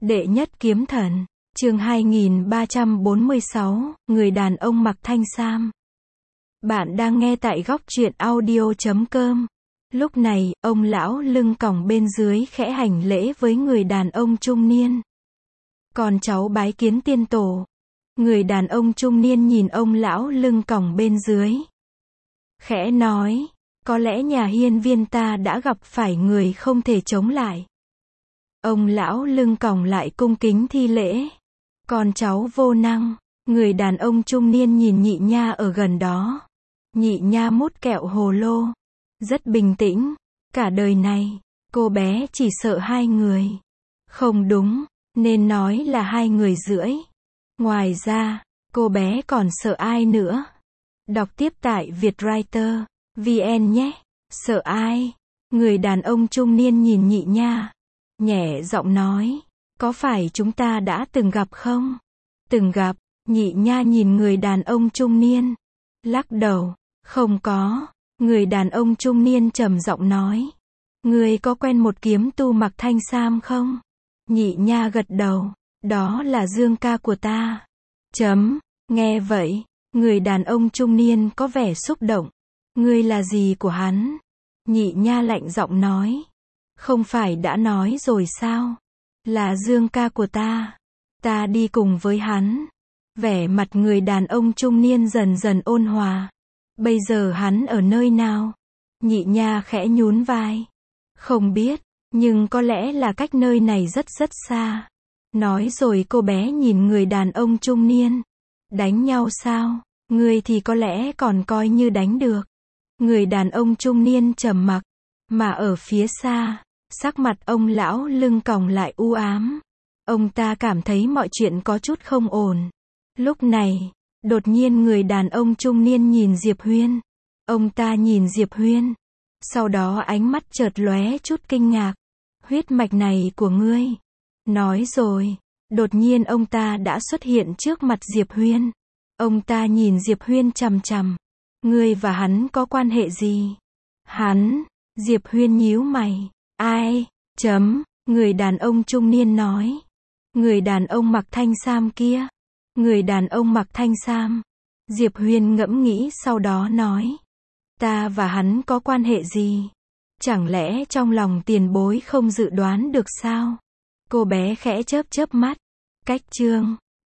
Đệ nhất kiếm thần, chương 2346, người đàn ông mặc thanh sam. Bạn đang nghe tại góc truyện audio.com. Lúc này, ông lão lưng còng bên dưới khẽ hành lễ với người đàn ông trung niên. Con cháu bái kiến tiên tổ. Người đàn ông trung niên nhìn ông lão lưng còng bên dưới. Khẽ nói, có lẽ nhà hiên viên ta đã gặp phải người không thể chống lại. Ông lão lưng còng lại cung kính thi lễ. Con cháu vô năng. Người đàn ông trung niên nhìn nhị nha ở gần đó. Nhị nha mút kẹo hồ lô. Rất bình tĩnh. Cả đời này, cô bé chỉ sợ hai người. Không đúng, nên nói là 2 người rưỡi. Ngoài ra, cô bé còn sợ ai nữa? Đọc tiếp tại Vietwriter VN nhé. Sợ ai? Người đàn ông trung niên nhìn nhị nha. Nhẹ giọng nói, có phải chúng ta đã từng gặp không? Từng gặp. Nhị nha nhìn người đàn ông trung niên. Lắc đầu, không có. Người đàn ông trung niên trầm giọng nói, ngươi có quen một kiếm tu mặc thanh sam không? Nhị nha gật đầu, đó là Dương ca của ta. Nghe vậy, người đàn ông trung niên có vẻ xúc động. Ngươi là gì của hắn? Nhị nha lạnh giọng nói, không phải đã nói rồi sao? Là Dương ca của ta. Ta đi cùng với hắn. Vẻ mặt người đàn ông trung niên dần dần ôn hòa. Bây giờ hắn ở nơi nào? Nhị nha khẽ nhún vai. Không biết, nhưng có lẽ là cách nơi này rất rất xa. Nói rồi cô bé nhìn người đàn ông trung niên. Đánh nhau sao? Ngươi thì có lẽ còn coi như đánh được. Người đàn ông trung niên trầm mặc. Mà ở phía xa, sắc mặt ông lão lưng còng lại u ám. Ông ta cảm thấy mọi chuyện có chút không ổn. Lúc này, đột nhiên người đàn ông trung niên nhìn Diệp Huyên. Ông ta nhìn Diệp Huyên. Sau đó ánh mắt chợt lóe chút kinh ngạc. Huyết mạch này của ngươi. Nói rồi, đột nhiên ông ta đã xuất hiện trước mặt Diệp Huyên. Ông ta nhìn Diệp Huyên chằm chằm. Ngươi và hắn có quan hệ gì? Hắn, Diệp Huyên nhíu mày. Ai? Người đàn ông trung niên nói. Người đàn ông mặc thanh sam kia. Người đàn ông mặc thanh sam. Diệp Huyên ngẫm nghĩ sau đó nói. Ta và hắn có quan hệ gì? Chẳng lẽ trong lòng tiền bối không dự đoán được sao? Cô bé khẽ chớp chớp mắt. Cách chương